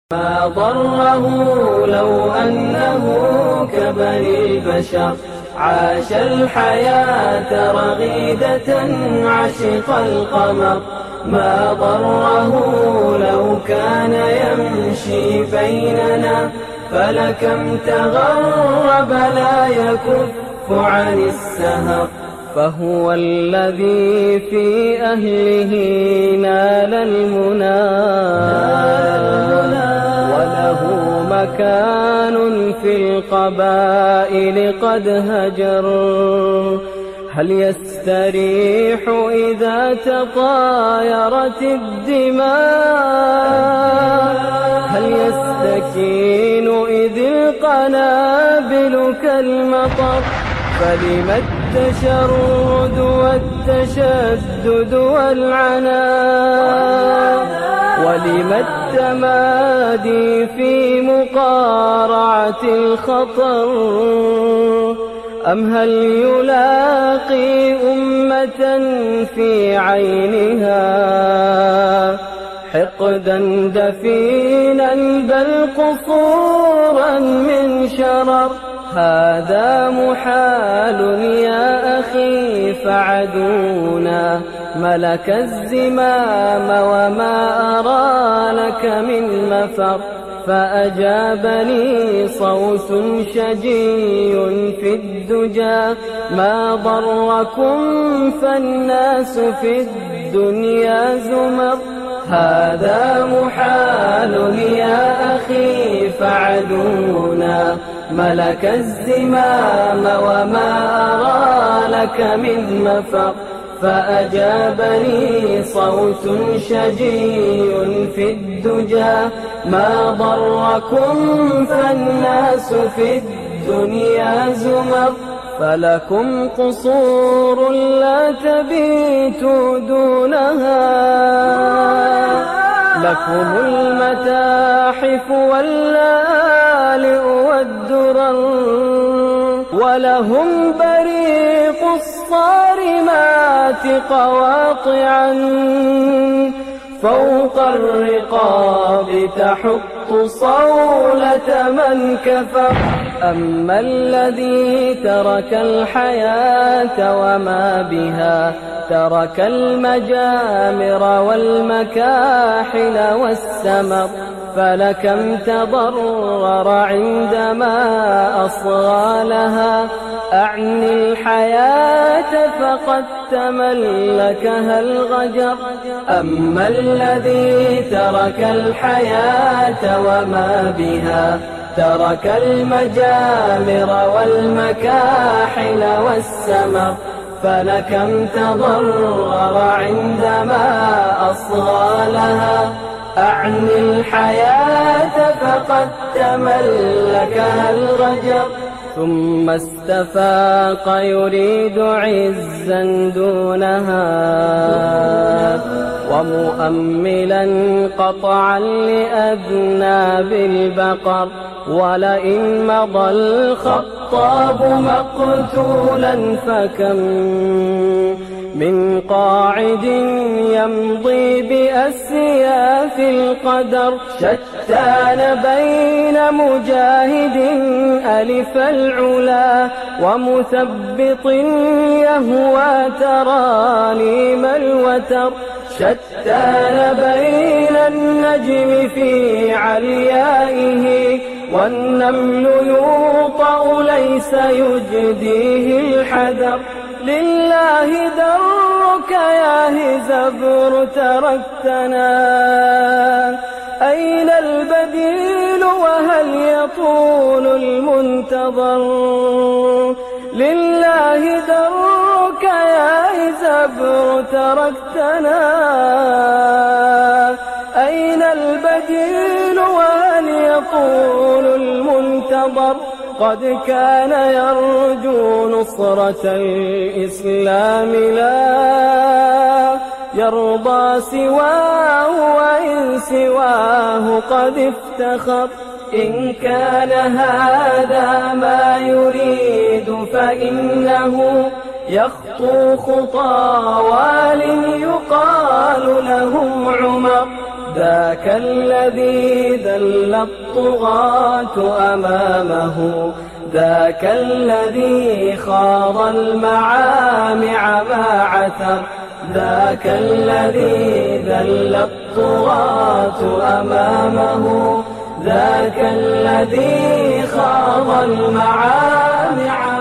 ما ضره لو أنه كبني البشر عاش الحياة رغيدة عشق القمر. ما ضره لو كان يمشي بيننا فلكم تغرب لا يكف عن السهر. فهو الذي في أهله نال المنى وله مكان في القبائل قد هجر. هل يستريح إذا تطايرت الدماء؟ هل يستكين إذ القنابل كالمطر؟ فلم التشرد والتشدد والعناء؟ ولم التمادي في مقارعة الخطر؟ أم هل يلاقي أمة في عينها حقدا دفينا بل قصورا من شرر؟ هذا محال يا أخي فعدونا ملك الزمام وما أرى لك من مفر. فأجابني صوت شجي في الدجى ما ضركم فالناس في الدنيا زمر. هذا محال يا أخي فعدونا ملك الزمام وما أرى لك من مفر. فأجابني صوت شجي في الدجى ما ضركم فالناس في الدنيا زمر. فلكم قصور لا تبيتوا دونها، لكم المتاحف واللآلئ والدرر، ولهم بريق الصارمات قواطعا فوق الرقاب تحط صولة من كفر. أما الذي ترك الحياة وما بها ترك المجامر والمكاحل والسمر. فلكم تضرر عندما أصغى لها أعني الحياة فقد تملكها الغجر. أما الذي ترك الحياة وما بها ترك المجامر والمكاحل والسمر. فلكم تضرر عندما أصغى لها أعني الحياة فقد تملكها الغجر. ثم استفاق يريد عزا دونها ومؤملا قطعا لأذناب البقر. ولئن مضى الخطاب مقتولا فكم من قاعد يمضي بأسياف القدر. شتان بين مجاهد ألف العلا ومثبط يهوى ترانيم الوتر. شتان بين النجم في عليائه والنمل يوطأ ليس يجديه الحذر. لله درك يا هزبر تركتنا أين البديل وهل يطول المنتظر؟ لله درك يا هزبر تركتنا أين البديل وهل يطول المنتظر؟ قد كان يرجو نصرة الإسلام لا يرضى سواه وإن سواه قد افتخر. إن كان هذا ما يريد فإنه يخطو خطى وال يقال لهم عمر. ذاك الذي ذل الطغاة أمامه، ذاك الذي خاض المعامع ما عثر، ذاك الذي ذل الطغاة أمامه، ذاك الذي خاض المعامع